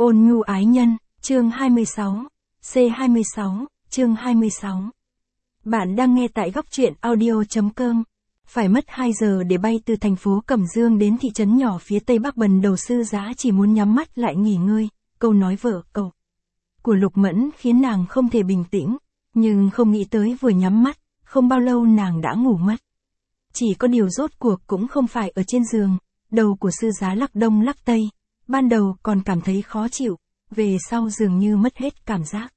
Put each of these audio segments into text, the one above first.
Ôn nhu ái nhân, chương 26, C26, chương 26. Bạn đang nghe tại góc truyện audio.com. Phải mất 2 giờ để bay từ thành phố Cẩm Dương đến thị trấn nhỏ phía tây bắc Bần Đầu, Sư Giá chỉ muốn nhắm mắt lại nghỉ ngơi. Câu nói vợ cậu của Lục Mẫn khiến nàng không thể bình tĩnh, nhưng không nghĩ tới vừa nhắm mắt, không bao lâu nàng đã ngủ mất. Chỉ có điều rốt cuộc cũng không phải ở trên giường, đầu của Sư Giá lắc đông lắc tây, ban đầu còn cảm thấy khó chịu, về sau dường như mất hết cảm giác.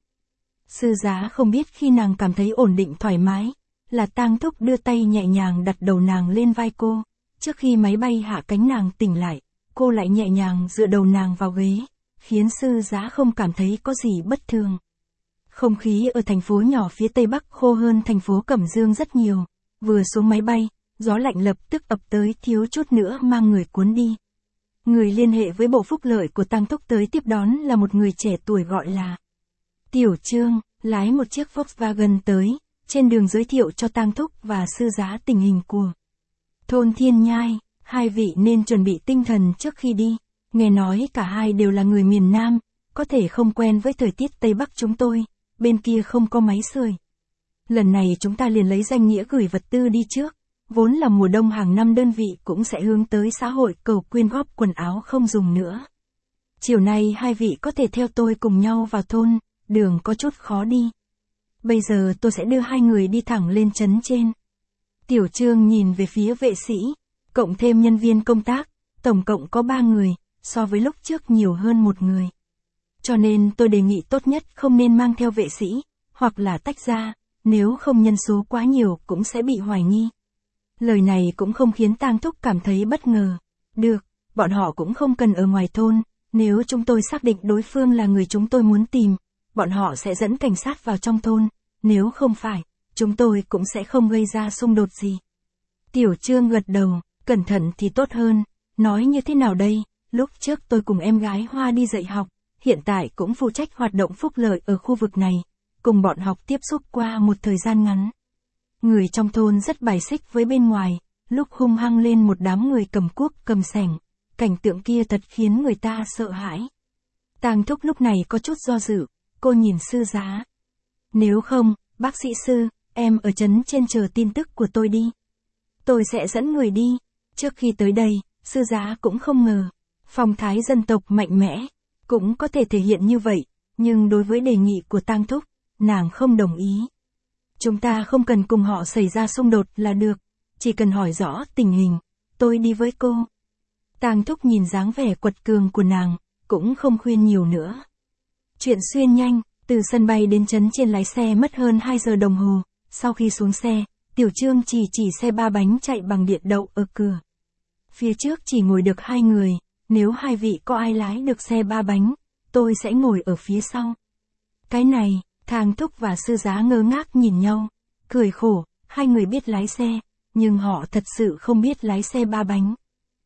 Sư Giá không biết khi nàng cảm thấy ổn định thoải mái, là Tang Thúc đưa tay nhẹ nhàng đặt đầu nàng lên vai cô, trước khi máy bay hạ cánh nàng tỉnh lại, cô lại nhẹ nhàng dựa đầu nàng vào ghế, khiến Sư Giá không cảm thấy có gì bất thường. Không khí ở thành phố nhỏ phía tây bắc khô hơn thành phố Cẩm Dương rất nhiều, vừa xuống máy bay, gió lạnh lập tức ập tới thiếu chút nữa mang người cuốn đi. Người liên hệ với Bộ Phúc Lợi của Tang Thúc tới tiếp đón là một người trẻ tuổi gọi là Tiểu Trương, lái một chiếc Volkswagen tới, trên đường giới thiệu cho Tang Thúc và Sư Giá tình hình của thôn Thiên Nhai, hai vị nên chuẩn bị tinh thần trước khi đi, nghe nói cả hai đều là người miền Nam, có thể không quen với thời tiết Tây Bắc chúng tôi, bên kia không có máy sưởi. Lần này chúng ta liền lấy danh nghĩa gửi vật tư đi trước. Vốn là mùa đông hàng năm đơn vị cũng sẽ hướng tới xã hội cầu quyên góp quần áo không dùng nữa. Chiều nay hai vị có thể theo tôi cùng nhau vào thôn, đường có chút khó đi. Bây giờ tôi sẽ đưa hai người đi thẳng lên trấn trên. Tiểu Trương nhìn về phía vệ sĩ, cộng thêm nhân viên công tác, tổng cộng có 3 người, so với lúc trước nhiều hơn 1 người. Cho nên tôi đề nghị tốt nhất không nên mang theo vệ sĩ, hoặc là tách ra, nếu không nhân số quá nhiều cũng sẽ bị hoài nghi. Lời này cũng không khiến Tang Thúc cảm thấy bất ngờ. Được, bọn họ cũng không cần ở ngoài thôn, nếu chúng tôi xác định đối phương là người chúng tôi muốn tìm, bọn họ sẽ dẫn cảnh sát vào trong thôn, nếu không phải, chúng tôi cũng sẽ không gây ra xung đột gì. Tiểu Trương gật đầu, cẩn thận thì tốt hơn, nói như thế nào đây, lúc trước tôi cùng em gái Hoa đi dạy học, hiện tại cũng phụ trách hoạt động phúc lợi ở khu vực này, cùng bọn học tiếp xúc qua một thời gian ngắn. Người trong thôn rất bài xích với bên ngoài, lúc hung hăng lên một đám người cầm cuốc cầm xẻng, cảnh tượng kia thật khiến người ta sợ hãi. Tang Thúc lúc này có chút do dự, cô nhìn Sư Giá. Nếu không, bác sĩ Sư, em ở trấn trên chờ tin tức của tôi đi. Tôi sẽ dẫn người đi. Trước khi tới đây, Sư Giá cũng không ngờ, phong thái dân tộc mạnh mẽ, cũng có thể thể hiện như vậy, nhưng đối với đề nghị của Tang Thúc, nàng không đồng ý. Chúng ta không cần cùng họ xảy ra xung đột là được, chỉ cần hỏi rõ tình hình, tôi đi với cô. Tang Thúc nhìn dáng vẻ quật cường của nàng, cũng không khuyên nhiều nữa. Chuyện xuyên nhanh, từ sân bay đến trấn trên lái xe mất hơn 2 giờ đồng hồ, sau khi xuống xe, Tiểu Trương chỉ xe 3 bánh chạy bằng điện đậu ở cửa. Phía trước chỉ ngồi được 2 người, nếu hai vị có ai lái được xe 3 bánh, tôi sẽ ngồi ở phía sau. Cái này, Tang Thúc và Sư Giá ngơ ngác nhìn nhau, cười khổ, hai người biết lái xe, nhưng họ thật sự không biết lái xe 3 bánh.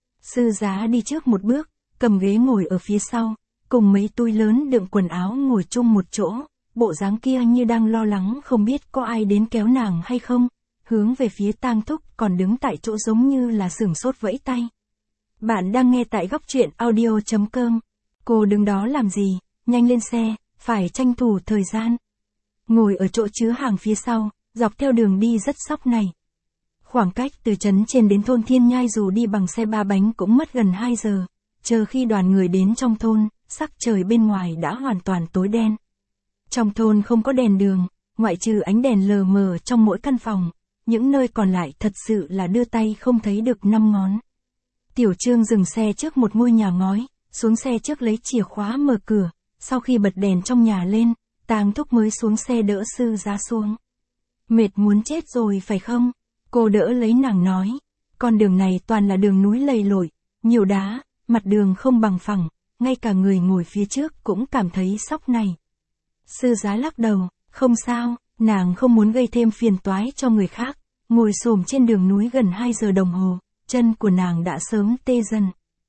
Sư Giá đi trước một bước, cầm ghế ngồi ở phía sau, cùng mấy túi lớn đựng quần áo ngồi chung một chỗ, bộ dáng kia như đang lo lắng không biết có ai đến kéo nàng hay không, hướng về phía Tang Thúc còn đứng tại chỗ giống như là sửng sốt vẫy tay. Bạn đang nghe tại góc truyện audio.com. Cô đứng đó làm gì, nhanh lên xe, phải tranh thủ thời gian. Ngồi ở chỗ chứa hàng phía sau, dọc theo đường đi rất sóc này. Khoảng cách từ trấn trên đến thôn Thiên Nhai dù đi bằng xe 3 bánh cũng mất gần 2 giờ, chờ khi đoàn người đến trong thôn, sắc trời bên ngoài đã hoàn toàn tối đen. Trong thôn không có đèn đường, ngoại trừ ánh đèn lờ mờ trong mỗi căn phòng, những nơi còn lại thật sự là đưa tay không thấy được 5 ngón. Tiểu Trương dừng xe trước một ngôi nhà ngói, xuống xe trước lấy chìa khóa mở cửa, sau khi bật đèn trong nhà lên, Tang Thúc mới xuống xe đỡ Sư Giá xuống. Mệt muốn chết rồi phải không? Cô đỡ lấy nàng nói. Con đường này toàn là đường núi lầy lội, nhiều đá, mặt đường không bằng phẳng, ngay cả người ngồi phía trước cũng cảm thấy sóc này. Sư Giá lắc đầu, không sao, nàng không muốn gây thêm phiền toái cho người khác, ngồi xổm trên đường núi gần 2 giờ đồng hồ, chân của nàng đã sớm tê dần.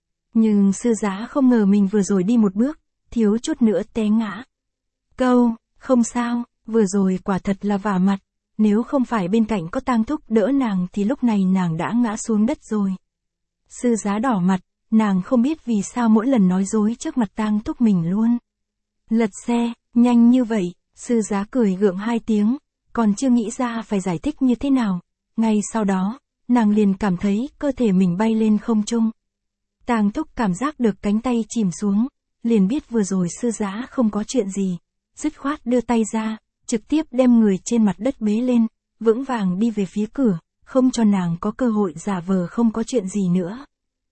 Nhưng Sư Giá không ngờ mình vừa rồi đi một bước, thiếu chút nữa té ngã. Câu, không sao, vừa rồi quả thật là vả mặt, nếu không phải bên cạnh có Tang Thúc đỡ nàng thì lúc này nàng đã ngã xuống đất rồi. Sư Giá đỏ mặt, nàng không biết vì sao mỗi lần nói dối trước mặt Tang Thúc mình luôn lật xe, nhanh như vậy, sư giá cười gượng 2 tiếng, còn chưa nghĩ ra phải giải thích như thế nào. Ngay sau đó, nàng liền cảm thấy cơ thể mình bay lên không trung. Tang Thúc cảm giác được cánh tay chìm xuống, liền biết vừa rồi sư giá không có chuyện gì, dứt khoát đưa tay ra, trực tiếp đem người trên mặt đất bế lên, vững vàng đi về phía cửa, không cho nàng có cơ hội giả vờ không có chuyện gì nữa.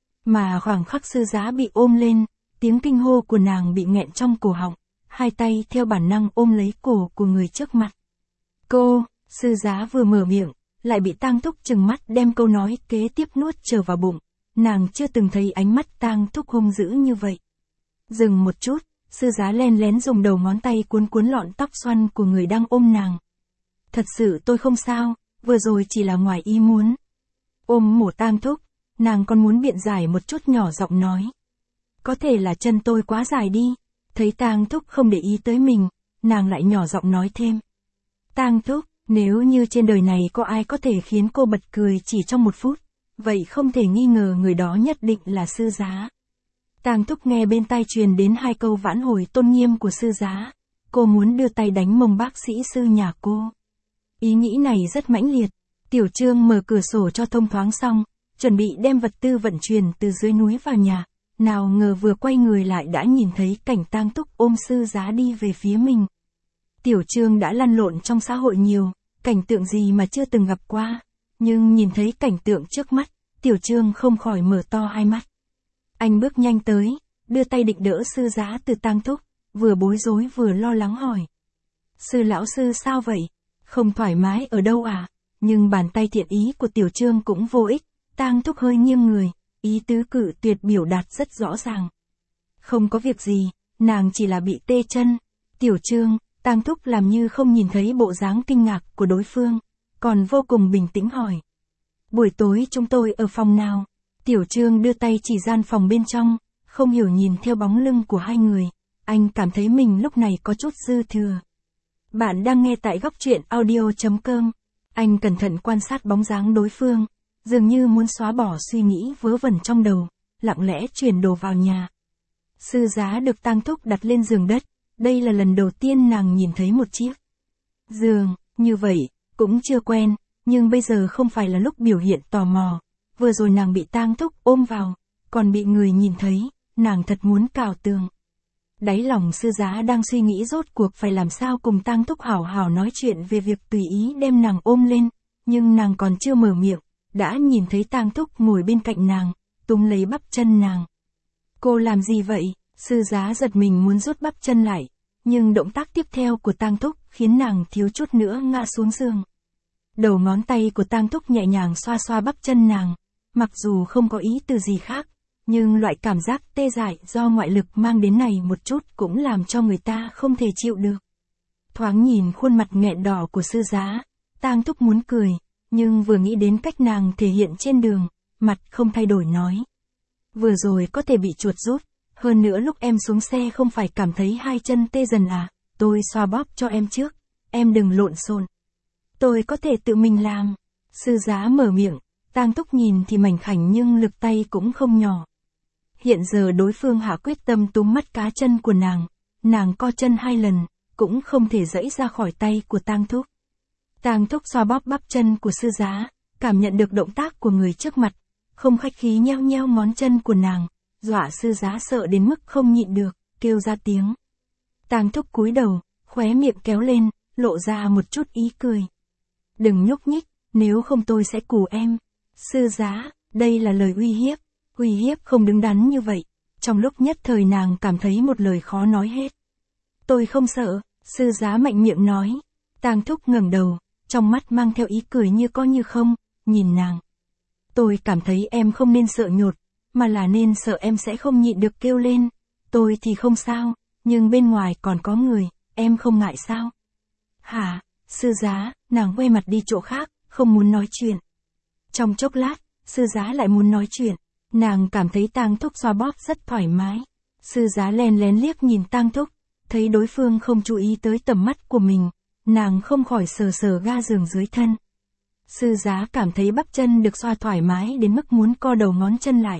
Mà khoảng khắc sư giá bị ôm lên, tiếng kinh hô của nàng bị nghẹn trong cổ họng, 2 tay theo bản năng ôm lấy cổ của người trước mặt. Cô, sư giá vừa mở miệng, lại bị Tang Thúc trừng mắt đem câu nói kế tiếp nuốt trở vào bụng. Nàng chưa từng thấy ánh mắt Tang Thúc hung dữ như vậy. Dừng một chút, sư giá len lén dùng đầu ngón tay cuốn cuốn lọn tóc xoăn của người đang ôm nàng. Thật sự tôi không sao, vừa rồi chỉ là ngoài ý muốn. Ôm mổ Tang Thúc, nàng còn muốn biện giải một chút nhỏ giọng nói. Có thể là chân tôi quá dài đi. Thấy Tang Thúc không để ý tới mình, nàng lại nhỏ giọng nói thêm. Tang Thúc, nếu như trên đời này có ai có thể khiến cô bật cười chỉ trong 1 phút, vậy không thể nghi ngờ người đó nhất định là sư giá. Tang Thúc nghe bên tai truyền đến 2 câu vãn hồi tôn nghiêm của sư giá. Cô muốn đưa tay đánh mông bác sĩ sư nhà cô. Ý nghĩ này rất mãnh liệt. Tiểu Trương mở cửa sổ cho thông thoáng xong, chuẩn bị đem vật tư vận chuyển từ dưới núi vào nhà. Nào ngờ vừa quay người lại đã nhìn thấy cảnh Tang Thúc ôm sư giá đi về phía mình. Tiểu Trương đã lăn lộn trong xã hội nhiều, cảnh tượng gì mà chưa từng gặp qua. Nhưng nhìn thấy cảnh tượng trước mắt, Tiểu Trương không khỏi mở to 2 mắt. Anh bước nhanh tới, đưa tay định đỡ sư giá từ Tang Thúc, vừa bối rối vừa lo lắng hỏi. Sư lão sư sao vậy? Không thoải mái ở đâu à? Nhưng bàn tay thiện ý của Tiểu Trương cũng vô ích, Tang Thúc hơi nghiêng người, ý tứ cự tuyệt biểu đạt rất rõ ràng. Không có việc gì, nàng chỉ là bị tê chân. Tiểu Trương, Tang Thúc làm như không nhìn thấy bộ dáng kinh ngạc của đối phương, còn vô cùng bình tĩnh hỏi. Buổi tối chúng tôi ở phòng nào? Tiểu Trương đưa tay chỉ gian phòng bên trong, không hiểu nhìn theo bóng lưng của 2 người, anh cảm thấy mình lúc này có chút dư thừa. Bạn đang nghe tại góc truyện audio.com. Anh cẩn thận quan sát bóng dáng đối phương, dường như muốn xóa bỏ suy nghĩ vớ vẩn trong đầu, lặng lẽ chuyển đồ vào nhà. Sư giá được Tang Thúc đặt lên giường đất, đây là lần đầu tiên nàng nhìn thấy một chiếc giường như vậy, cũng chưa quen, nhưng bây giờ không phải là lúc biểu hiện tò mò. Vừa rồi nàng bị Tang Thúc ôm vào, còn bị người nhìn thấy, nàng thật muốn cào tường. Đáy lòng sư giá đang suy nghĩ rốt cuộc phải làm sao cùng Tang Thúc hảo hảo nói chuyện về việc tùy ý đem nàng ôm lên, nhưng nàng còn chưa mở miệng, đã nhìn thấy Tang Thúc ngồi bên cạnh nàng, túm lấy bắp chân nàng. Cô làm gì vậy? Sư giá giật mình muốn rút bắp chân lại, nhưng động tác tiếp theo của Tang Thúc khiến nàng thiếu chút nữa ngã xuống giường. Đầu ngón tay của Tang Thúc nhẹ nhàng xoa xoa bắp chân nàng, mặc dù không có ý từ gì khác, nhưng loại cảm giác tê dại do ngoại lực mang đến này một chút cũng làm cho người ta không thể chịu được. Thoáng nhìn khuôn mặt nghẹn đỏ của sư giá, Tang Thúc muốn cười, nhưng vừa nghĩ đến cách nàng thể hiện trên đường, mặt không thay đổi nói. Vừa rồi có thể bị chuột rút, hơn nữa lúc em xuống xe không phải cảm thấy 2 chân tê dần à, tôi xoa bóp cho em trước, em đừng lộn xộn. Tôi có thể tự mình làm. Sư giá mở miệng, Tang Thúc nhìn thì mảnh khảnh nhưng lực tay cũng không nhỏ. Hiện giờ đối phương hạ quyết tâm túm mắt cá chân của nàng co chân 2 lần, cũng không thể giãy ra khỏi tay của Tang Thúc. Tang Thúc xoa bóp bắp chân của sư giá, cảm nhận được động tác của người trước mặt, không khách khí nheo nheo ngón chân của nàng, dọa sư giá sợ đến mức không nhịn được, kêu ra tiếng. Tang Thúc cúi đầu, khóe miệng kéo lên, lộ ra một chút ý cười. Đừng nhúc nhích, nếu không tôi sẽ cù em. Sư giá, đây là lời uy hiếp không đứng đắn như vậy. Trong lúc nhất thời nàng cảm thấy một lời khó nói hết. Tôi không sợ, sư giá mạnh miệng nói. Tang Thúc ngẩng đầu, trong mắt mang theo ý cười như có như không, nhìn nàng. Tôi cảm thấy em không nên sợ nhột, mà là nên sợ em sẽ không nhịn được kêu lên. Tôi thì không sao, nhưng bên ngoài còn có người, em không ngại sao? Hả, sư giá, nàng quay mặt đi chỗ khác, không muốn nói chuyện. Trong chốc lát, sư giá lại muốn nói chuyện, nàng cảm thấy Tang Thúc xoa bóp rất thoải mái. Sư giá len lén liếc nhìn Tang Thúc, thấy đối phương không chú ý tới tầm mắt của mình, nàng không khỏi sờ sờ ga giường dưới thân. Sư giá cảm thấy bắp chân được xoa thoải mái đến mức muốn co đầu ngón chân lại,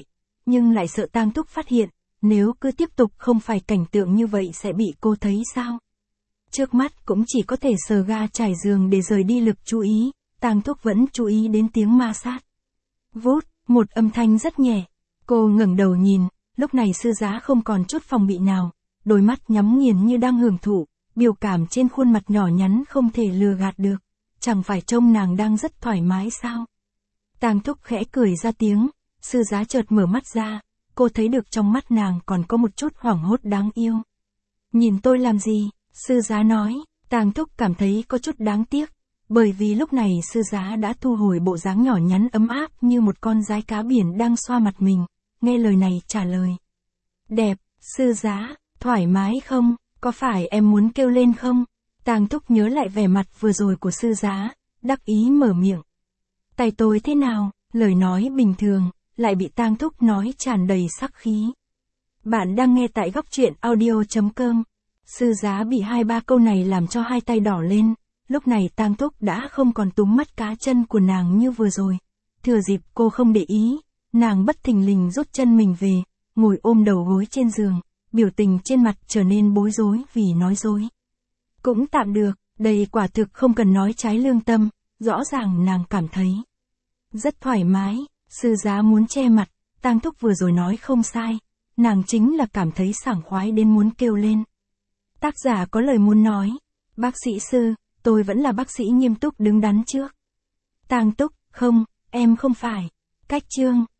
nhưng lại sợ Tang Thúc phát hiện, nếu cứ tiếp tục không phải cảnh tượng như vậy sẽ bị cô thấy sao? Trước mắt cũng chỉ có thể sờ ga trải giường để rời đi lực chú ý, Tang Thúc vẫn chú ý đến tiếng ma sát. Vút, một âm thanh rất nhẹ. Cô ngẩng đầu nhìn, lúc này Sư Giá không còn chút phòng bị nào, đôi mắt nhắm nghiền như đang hưởng thụ, biểu cảm trên khuôn mặt nhỏ nhắn không thể lừa gạt được. Chẳng phải trông nàng đang rất thoải mái sao? Tang Thúc khẽ cười ra tiếng, Sư Giá chợt mở mắt ra, cô thấy được trong mắt nàng còn có một chút hoảng hốt đáng yêu. Nhìn tôi làm gì? Sư Giá nói, Tang Thúc cảm thấy có chút đáng tiếc, bởi vì lúc này Sư Giá đã thu hồi bộ dáng nhỏ nhắn ấm áp như một con dái cá biển đang xoa mặt mình, nghe lời này trả lời. Đẹp, Sư Giá, thoải mái không, có phải em muốn kêu lên không? Tang Thúc nhớ lại vẻ mặt vừa rồi của Sư Giá, đắc ý mở miệng. Tay tôi thế nào? Lời nói bình thường, lại bị Tang Thúc nói tràn đầy sắc khí. Bạn đang nghe tại góc truyện audio.com. Sư Giá bị 2-3 câu này làm cho hai tay đỏ lên, lúc này Tang Thúc đã không còn túm mắt cá chân của nàng như vừa rồi. Thừa dịp cô không để ý, nàng bất thình lình rút chân mình về, ngồi ôm đầu gối trên giường, biểu tình trên mặt trở nên bối rối vì nói dối. Cũng tạm được, đây quả thực không cần nói trái lương tâm, rõ ràng nàng cảm thấy rất thoải mái. Sư Giá muốn che mặt, Tang Thúc vừa rồi nói không sai, nàng chính là cảm thấy sảng khoái đến muốn kêu lên. Tác giả có lời muốn nói, bác sĩ Sư, tôi vẫn là bác sĩ nghiêm túc đứng đắn trước. Tang Thúc, không, em không phải. Cách chương